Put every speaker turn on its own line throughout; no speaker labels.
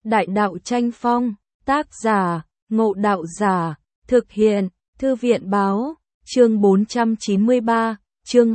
Đại đạo tranh phong, tác giả, Ngộ Đạo Giả, thực hiện, Thư viện báo, chương 493, chương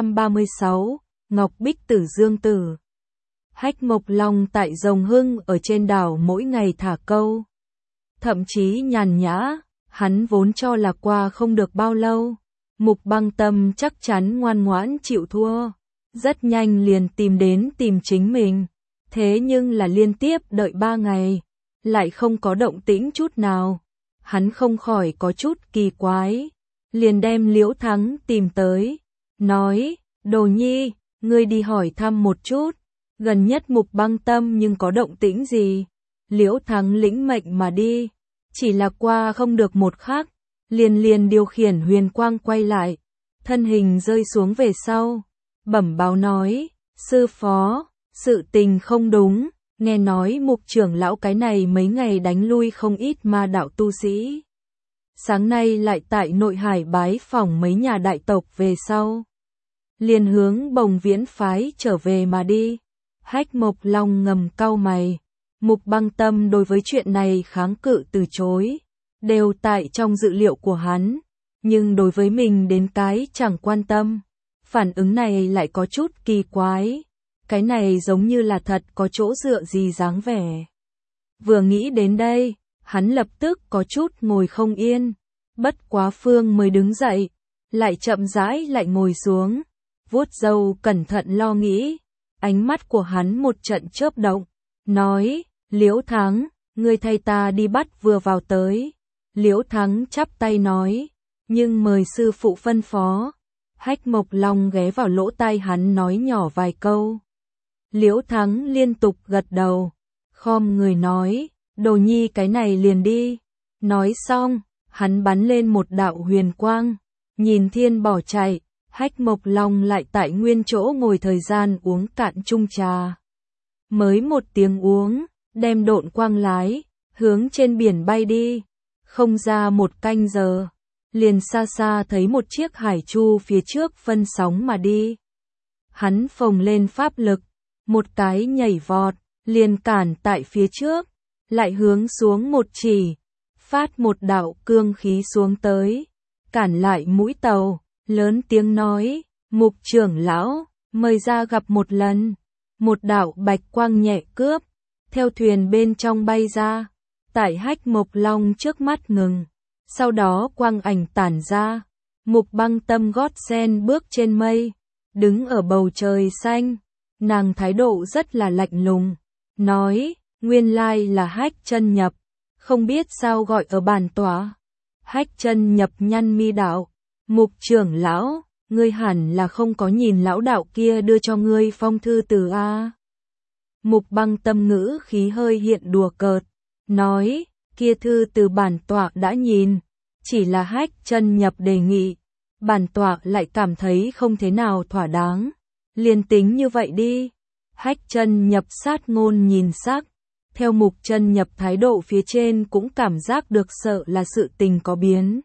236, Ngọc Bích Tử Dương Tử. Hách Mộc Long tại Rồng Hưng ở trên đảo mỗi ngày thả câu. Thậm chí nhàn nhã, hắn vốn cho là qua không được bao lâu. Mục Băng Tâm chắc chắn ngoan ngoãn chịu thua. Rất nhanh liền tìm chính mình. Thế nhưng là liên tiếp đợi 3 ngày, lại không có động tĩnh chút nào. Hắn không khỏi có chút kỳ quái. Liền đem Liễu Thắng tìm tới. Nói, Đồ Nhi, ngươi đi hỏi thăm một chút. Gần nhất Mục Băng Tâm nhưng có động tĩnh gì? Liễu Thắng lĩnh mệnh mà đi. Chỉ là qua không được một khắc, liền điều khiển huyền quang quay lại. Thân hình rơi xuống về sau. Bẩm báo nói, sư phó, sự tình không đúng. Nghe nói Mục trưởng lão cái này mấy ngày đánh lui không ít ma đạo tu sĩ. Sáng nay lại tại nội hải bái phỏng mấy nhà đại tộc về sau. Liền hướng Bồng Viễn phái trở về mà đi. Hách Mộc Long ngầm cau mày. Mục Băng Tâm đối với chuyện này kháng cự từ chối. Đều tại trong dự liệu của hắn. Nhưng đối với mình đến cái chẳng quan tâm. Phản ứng này lại có chút kỳ quái. Cái này giống như là thật có chỗ dựa gì dáng vẻ. Vừa nghĩ đến đây, hắn lập tức có chút ngồi không yên. Bất quá Phương mới đứng dậy, lại chậm rãi lại ngồi xuống, vuốt râu cẩn thận lo nghĩ. Ánh mắt của hắn một trận chớp động, nói, Liễu Thắng, ngươi thay ta đi bắt vừa vào tới. Liễu Thắng chắp tay nói, nhưng mời sư phụ phân phó. Hách Mộc Long ghé vào lỗ tai hắn nói nhỏ vài câu. Liễu Thắng liên tục gật đầu, khom người nói, Đồ Nhi cái này liền đi. Nói xong, hắn bắn lên một đạo huyền quang, nhìn thiên bỏ chạy. Hách Mộc Long lại tại nguyên chỗ ngồi thời gian uống cạn chung trà. Mới một tiếng uống, đem độn quang lái, hướng trên biển bay đi. Không ra một canh giờ, liền xa xa thấy một chiếc hải chu phía trước phân sóng mà đi. Hắn phồng lên pháp lực, một cái nhảy vọt, liền cản tại phía trước, lại hướng xuống một chỉ, phát một đạo cương khí xuống tới, cản lại mũi tàu, lớn tiếng nói, Mục trưởng lão, mời ra gặp một lần. Một đạo bạch quang nhẹ cướp, theo thuyền bên trong bay ra, tại Hách Mộc Long trước mắt ngừng, sau đó quang ảnh tản ra, Mục Băng Tâm gót sen bước trên mây, đứng ở bầu trời xanh, nàng thái độ rất là lạnh lùng, nói, nguyên lai là Hách Chân Nhập, không biết sao gọi ở bản tọa. Hách Chân Nhập nhăn mi đạo, Mục trưởng lão, ngươi hẳn là không có nhìn lão đạo kia đưa cho ngươi phong thư từ a. Mục Băng Tâm ngữ khí hơi hiện đùa cợt, nói, kia thư từ bản tọa đã nhìn, chỉ là Hách Chân Nhập đề nghị, bản tọa lại cảm thấy không thế nào thỏa đáng, liền tính như vậy đi. Hách Chân Nhập sát ngôn nhìn sắc, theo Mục Chân Nhập thái độ phía trên cũng cảm giác được sợ là sự tình có biến.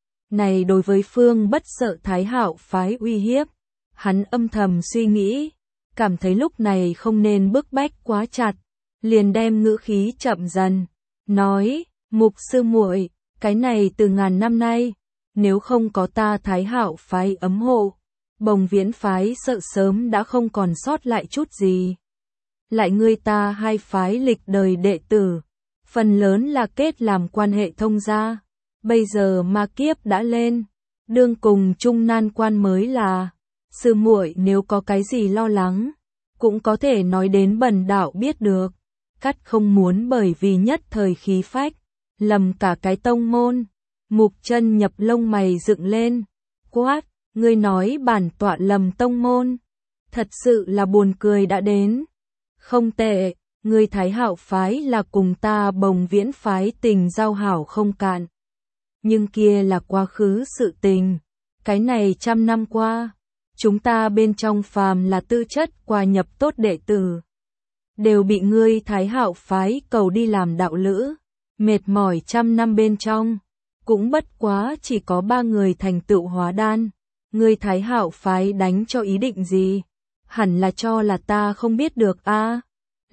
Này đối với Phương Bất sợ Thái Hạo phái uy hiếp, hắn âm thầm suy nghĩ, cảm thấy lúc này không nên bức bách quá chặt, liền đem ngữ khí chậm dần, nói, Mục sư muội, cái này từ ngàn năm nay, nếu không có ta Thái Hạo phái ấm hộ, Bồng Viễn phái sợ sớm đã không còn sót lại chút gì. Lại ngươi ta hai phái lịch đời đệ tử, phần lớn là kết làm quan hệ thông gia. Bây giờ ma kiếp đã lên, đương cùng chung nan quan mới là, sư muội nếu có cái gì lo lắng, cũng có thể nói đến bần đạo biết được, cắt không muốn bởi vì nhất thời khí phách, lầm cả cái tông môn. Mục Chân Nhập lông mày dựng lên, quát, ngươi nói bản tọa lầm tông môn, thật sự là buồn cười đã đến. Không tệ, ngươi Thái Hạo phái là cùng ta Bồng Viễn phái tình giao hảo không cạn. Nhưng kia là quá khứ sự tình, cái này trăm năm qua, chúng ta bên trong phàm là tư chất qua nhập tốt đệ tử, đều bị ngươi Thái Hạo phái cầu đi làm đạo lữ, mệt mỏi trăm năm bên trong, cũng bất quá chỉ có 3 người thành tựu hóa đan, ngươi Thái Hạo phái đánh cho ý định gì, hẳn là cho là ta không biết được a.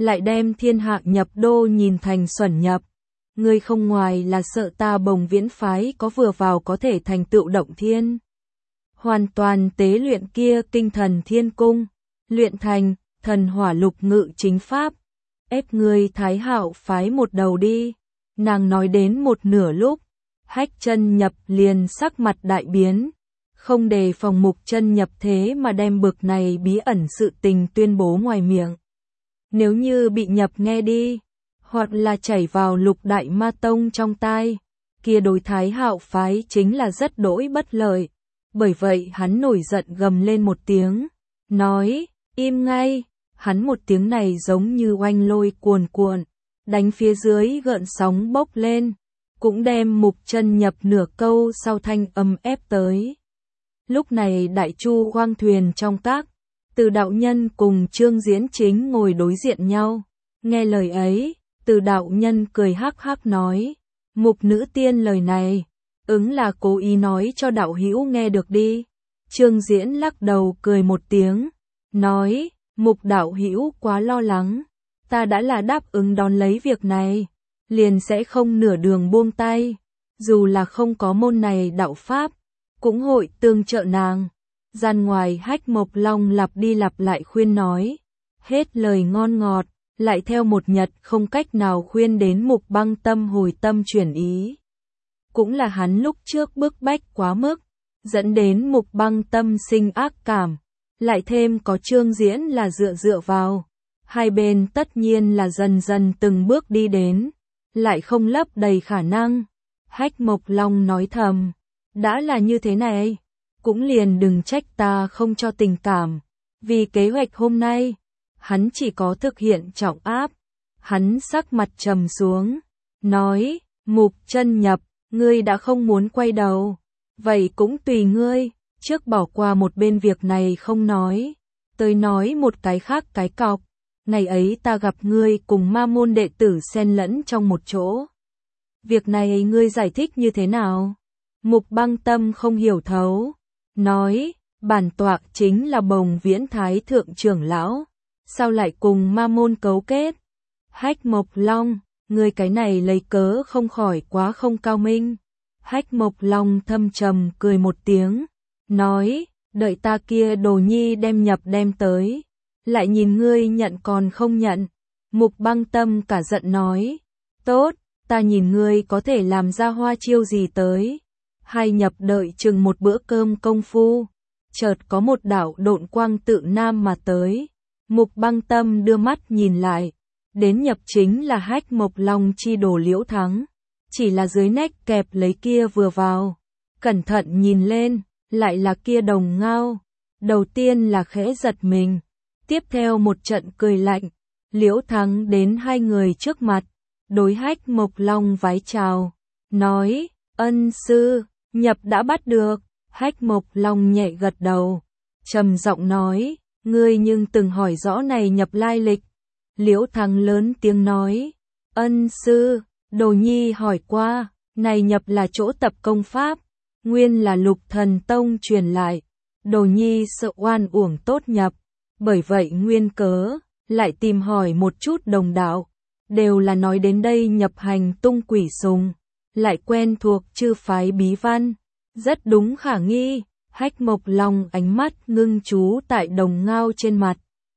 lại đem thiên hạ nhập đô nhìn thành xuẩn nhập. Ngươi không ngoài là sợ ta Bồng Viễn phái có vừa vào có thể thành tựu động thiên. Hoàn toàn tế luyện kia kinh thần thiên cung, luyện thành thần hỏa lục ngự chính pháp, ép ngươi Thái Hạo phái một đầu đi. Nàng nói đến một nửa lúc, Hách Chân Nhập liền sắc mặt đại biến, không đề phòng Mục Chân Nhập thế mà đem bực này bí ẩn sự tình tuyên bố ngoài miệng. Nếu như bị Nhập nghe đi, hoặc là chảy vào Lục Đại Ma Tông trong tai, kia đối Thái Hạo phái chính là rất đỗi bất lợi. Bởi vậy hắn nổi giận gầm lên một tiếng, nói, im ngay. Hắn một tiếng này giống như oanh lôi cuồn cuộn, đánh phía dưới gợn sóng bốc lên, cũng đem Mục Chân Nhập nửa câu sau thanh âm ép tới. Lúc này đại chu khoang thuyền trong các, Từ đạo nhân cùng Trương Diễn Chính ngồi đối diện nhau, nghe lời ấy, Từ đạo nhân cười hắc hắc nói, Mục nữ tiên lời này, ứng là cố ý nói cho đạo hữu nghe được đi. Trương Diễn lắc đầu cười một tiếng, nói, Mục đạo hữu quá lo lắng, ta đã là đáp ứng đón lấy việc này, liền sẽ không nửa đường buông tay, dù là không có môn này đạo pháp, cũng hội tương trợ nàng. Gian ngoài Hách Mộc Long lặp đi lặp lại khuyên nói, hết lời ngon ngọt, lại theo một nhật không cách nào khuyên đến Mục Băng Tâm hồi tâm chuyển ý. Cũng là hắn lúc trước bức bách quá mức, dẫn đến Mục Băng Tâm sinh ác cảm, lại thêm có Trương Diễn là dựa vào, hai bên tất nhiên là dần dần từng bước đi đến, lại không lấp đầy khả năng. Hách Mộc Long nói thầm, đã là như thế này, cũng liền đừng trách ta không cho tình cảm, vì kế hoạch hôm nay, hắn chỉ có thực hiện trọng áp. Hắn sắc mặt trầm xuống, nói, Mục Chân Nhập, ngươi đã không muốn quay đầu, vậy cũng tùy ngươi, trước bỏ qua một bên việc này không nói, tới nói một cái khác cái cọc. Ngày ấy ta gặp ngươi cùng ma môn đệ tử xen lẫn trong một chỗ. Việc này ngươi giải thích như thế nào? Mục Băng Tâm không hiểu thấu, nói, bản tọa chính là Bồng Viễn Thái Thượng trưởng lão, sao lại cùng ma môn cấu kết? Hách Mộc Long, ngươi cái này lấy cớ không khỏi quá không cao minh. Hách Mộc Long thâm trầm cười một tiếng, nói, đợi ta kia đồ nhi đem tới, lại nhìn ngươi nhận còn không nhận. Mục Băng Tâm cả giận nói, tốt, ta nhìn ngươi có thể làm ra hoa chiêu gì tới. Hai Nhập đợi chừng một bữa cơm công phu, chợt có một đạo độn quang tự nam mà tới. Mục Băng Tâm đưa mắt nhìn lại, đến Nhập chính là Hách Mộc Long chi đồ Liễu Thắng, chỉ là dưới nách kẹp lấy kia vừa vào, cẩn thận nhìn lên, lại là kia Đồng Ngao. Đầu tiên là khẽ giật mình, tiếp theo một trận cười lạnh. Liễu Thắng đến hai người trước mặt, đối Hách Mộc Long vái chào, nói, ân sư, Nhập đã bắt được. Hách Mộc Long nhẹ gật đầu, trầm giọng nói, ngươi nhưng từng hỏi rõ này Nhập lai lịch. Liễu Thắng lớn tiếng nói, ân sư, đồ nhi hỏi qua, này Nhập là chỗ tập công pháp, nguyên là Lục Thần Tông truyền lại, đồ nhi sợ oan uổng tốt Nhập, bởi vậy nguyên cớ, lại tìm hỏi một chút đồng đạo, đều là nói đến đây Nhập hành tung quỷ sùng, lại quen thuộc chư phái bí văn, rất đúng khả nghi. Hách Mộc Long ánh mắt ngưng chú tại Đồng Ngao trên mặt,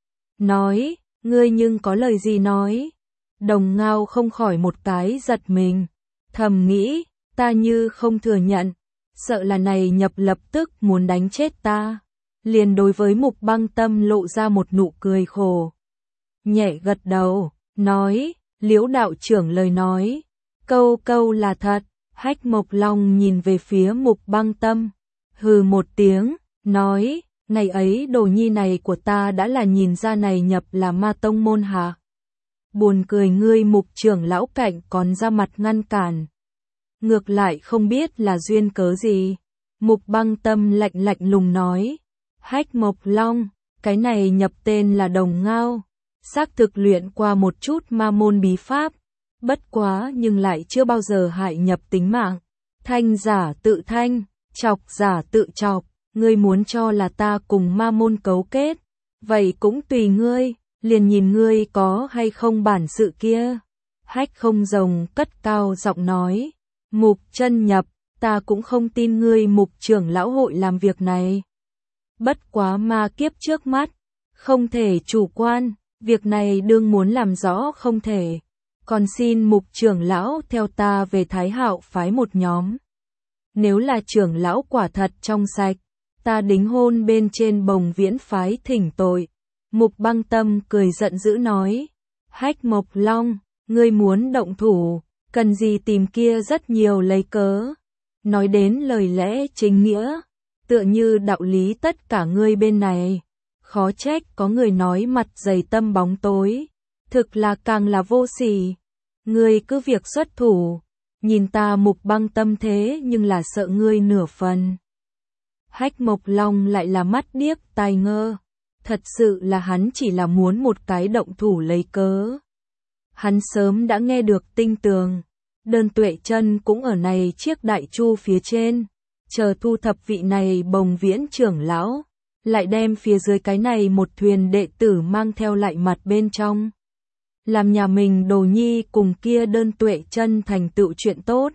nói, ngươi nhưng có lời gì nói. Đồng Ngao không khỏi một cái giật mình, thầm nghĩ, ta như không thừa nhận, sợ là này Nhập lập tức muốn đánh chết ta. Liền đối với Mục Băng Tâm lộ ra một nụ cười khổ, nhẹ gật đầu, nói, Liễu đạo trưởng lời nói, câu câu là thật. Hách Mộc Long nhìn về phía Mục Băng Tâm, hừ một tiếng, nói, ngày ấy đồ nhi này của ta đã là nhìn ra này Nhập là ma tông môn hạ. Buồn cười ngươi Mục trưởng lão cạnh còn ra mặt ngăn cản. Ngược lại không biết là duyên cớ gì. Mục Băng Tâm lạnh lạnh lùng nói, Hách Mộc Long, cái này Nhập tên là Đồng Ngao, xác thực luyện qua một chút ma môn bí pháp, bất quá nhưng lại chưa bao giờ hại Nhập tính mạng. Thanh giả tự thanh, chọc giả tự chọc, ngươi muốn cho là ta cùng ma môn cấu kết, vậy cũng tùy ngươi. liền nhìn ngươi có hay không bản sự kia. Hách không rồng cất cao giọng nói, Mục chân nhập, ta cũng không tin ngươi Mục trưởng lão hội làm việc này. Bất quá ma kiếp trước mắt, không thể chủ quan, việc này đương muốn làm rõ không thể. Còn xin Mục trưởng lão theo ta về Thái Hạo phái một nhóm. Nếu là trưởng lão quả thật trong sạch, ta đính hôn bên trên Bồng Viễn phái thỉnh tội. Mục Băng Tâm cười giận dữ nói, Hách Mộc Long, ngươi muốn động thủ, cần gì tìm kia rất nhiều lấy cớ. Nói đến lời lẽ chính nghĩa, tựa như đạo lý tất cả ngươi bên này. Khó trách có người nói mặt dày tâm bóng tối, thực là càng là vô sỉ. Ngươi cứ việc xuất thủ, nhìn ta Mục Băng Tâm thế nhưng là sợ ngươi nửa phần. Hách Mộc Long lại là mắt điếc tai ngơ, thật sự là hắn chỉ là muốn một cái động thủ lấy cớ. Hắn sớm đã nghe được tinh tường, Đơn Tuệ Chân cũng ở này chiếc đại chu phía trên, chờ thu thập vị này Bồng Viễn trưởng lão, lại đem phía dưới cái này một thuyền đệ tử mang theo lại mặt bên trong. Làm nhà mình Đồ Nhi cùng kia Đơn Tuệ Chân thành tựu chuyện tốt.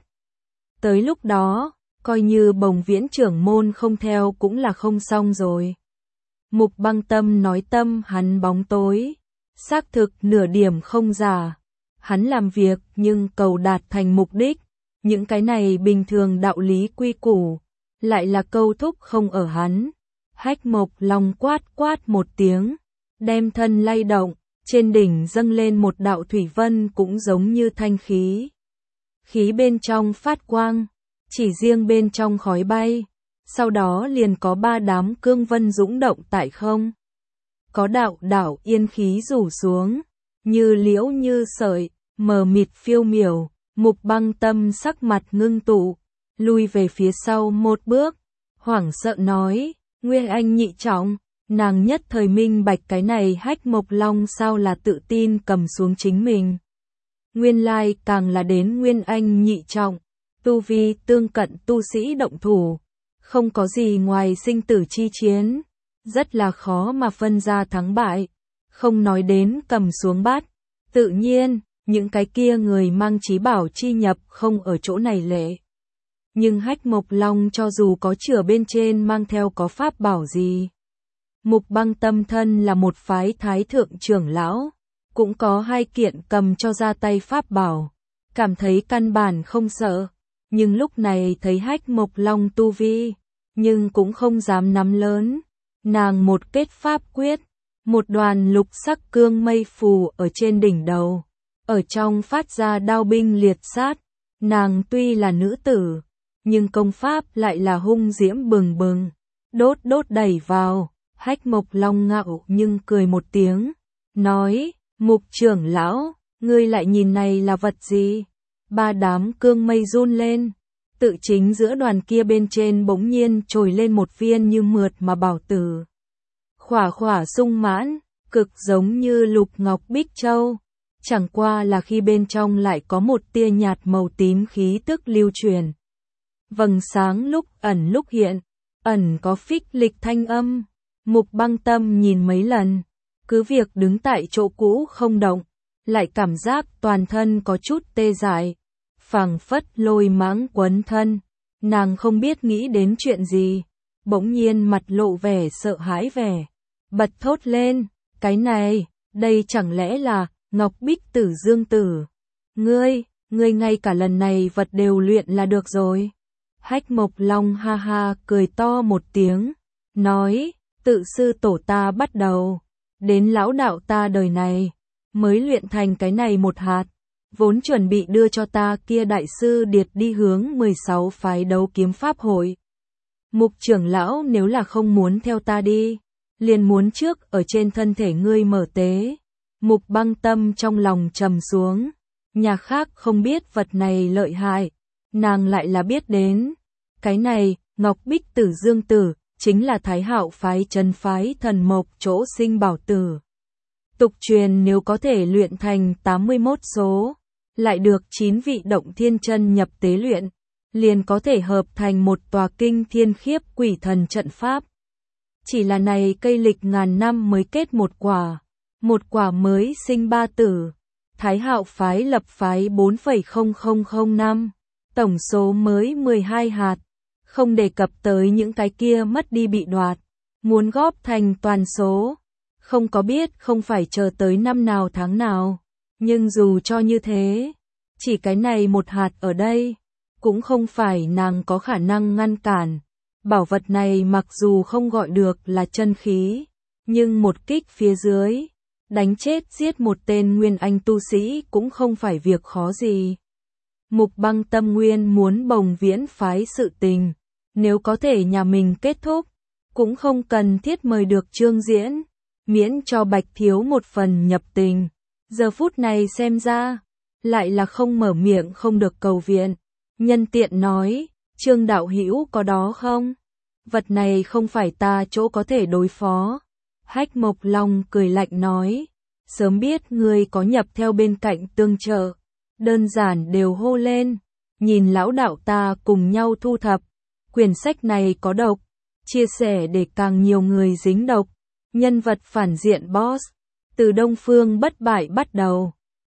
Tới lúc đó, coi như Bồng Viễn trưởng môn không theo cũng là không xong rồi. Mục Băng Tâm nói tâm hắn bóng tối, xác thực nửa điểm không giả. Hắn làm việc nhưng cầu đạt thành mục đích, những cái này bình thường đạo lý quy củ, lại là câu thúc không ở hắn. Hách Mộc Long quát quát một tiếng, đem thân lay động, trên đỉnh dâng lên một đạo thủy vân cũng giống như thanh khí. Khí bên trong phát quang, chỉ riêng bên trong khói bay, sau đó liền có 3 đám cương vân dũng động tại không. Có đạo đạo yên khí rủ xuống, như liễu như sợi, mờ mịt phiêu miểu. Mục Băng Tâm sắc mặt ngưng tụ, lui về phía sau một bước, hoảng sợ nói, Nguyên Anh nhị trọng. Nàng nhất thời minh bạch cái này Hách Mộc Long sao là tự tin cầm xuống chính mình. Nguyên lai càng là đến Nguyên Anh nhị trọng, tu vi tương cận tu sĩ động thủ, không có gì ngoài sinh tử chi chiến, rất là khó mà phân ra thắng bại, không nói đến cầm xuống bát. Tự nhiên, những cái kia người mang chí bảo chi nhập không ở chỗ này lệ. Nhưng Hách Mộc Long cho dù có chửa bên trên mang theo có pháp bảo gì. Mục Băng Tâm thân là một phái thái thượng trưởng lão, cũng có 2 kiện cầm cho ra tay pháp bảo, cảm thấy căn bản không sợ, nhưng lúc này thấy Hách Mộc Long tu vi, nhưng cũng không dám nắm lớn. Nàng một kết pháp quyết, một đoàn lục sắc cương mây phù ở trên đỉnh đầu, ở trong phát ra đao binh liệt sát. Nàng tuy là nữ tử, nhưng công pháp lại là hung diễm bừng bừng, đốt đẩy vào. Hách Mộc Long ngạo nhưng cười một tiếng, nói, Mục trưởng lão, ngươi lại nhìn này là vật gì? 3 đám cương mây run lên, tự chính giữa đoàn kia bên trên bỗng nhiên trồi lên một viên như mượt mà bảo tử. Khỏa khỏa sung mãn, cực giống như lục ngọc bích châu, chẳng qua là khi bên trong lại có một tia nhạt màu tím khí tức lưu truyền. Vầng sáng lúc ẩn lúc hiện, ẩn có phích lịch thanh âm. Mục Băng Tâm nhìn mấy lần, cứ việc đứng tại chỗ cũ không động, lại cảm giác toàn thân có chút tê dại, phảng phất lôi mãng quấn thân. Nàng không biết nghĩ đến chuyện gì, bỗng nhiên mặt lộ vẻ sợ hãi vẻ, bật thốt lên, cái này, đây chẳng lẽ là Ngọc Bích Tử Dương Tử? Ngươi ngay cả lần này vật đều luyện là được rồi. Hách Mộc Long ha ha cười to một tiếng, nói, tự sư tổ ta bắt đầu, đến lão đạo ta đời này, mới luyện thành cái này một hạt, vốn chuẩn bị đưa cho ta kia đại sư điệt đi hướng 16 phái đấu kiếm pháp hội. Mục trưởng lão nếu là không muốn theo ta đi, liền muốn trước ở trên thân thể ngươi mở tế. Mục Băng Tâm trong lòng trầm xuống, nhà khác không biết vật này lợi hại, nàng lại là biết đến. Cái này, Ngọc Bích Tử Dương Tử, chính là Thái Hạo phái Trấn phái thần mộc chỗ sinh bảo tử. Tục truyền nếu có thể luyện thành 81 số, lại được 9 vị động thiên chân nhập tế luyện, liền có thể hợp thành một tòa kinh thiên khiếp quỷ thần trận pháp. Chỉ là này cây lịch ngàn năm mới kết một quả, một quả mới sinh ba tử. Thái Hạo phái lập phái 4,0005, tổng số mới 12 hạt, không đề cập tới những cái kia mất đi bị đoạt, muốn góp thành toàn số. Không có biết không phải chờ tới năm nào tháng nào, nhưng dù cho như thế, chỉ cái này một hạt ở đây, cũng không phải nàng có khả năng ngăn cản. Bảo vật này mặc dù không gọi được là chân khí, nhưng một kích phía dưới, đánh chết giết một tên nguyên anh tu sĩ cũng không phải việc khó gì. Mục Băng tâm nguyên muốn Bồng Viễn phái sự tình, nếu có thể nhà mình kết thúc, cũng không cần thiết mời được Trương Diễn, miễn cho Bạch Thiếu một phần nhập tình. Giờ phút này xem ra, lại là không mở miệng không được cầu viện. Nhân tiện nói, Trương đạo hữu có đó không? Vật này không phải ta chỗ có thể đối phó. Hách Mộc Long cười lạnh nói, sớm biết ngươi có nhập theo bên cạnh tương trợ, đơn giản đều hô lên, nhìn lão đạo ta cùng nhau thu thập. Quyển sách này có độc, chia sẻ để càng nhiều người dính độc. Nhân vật phản diện boss, từ Đông Phương bất bại bắt đầu.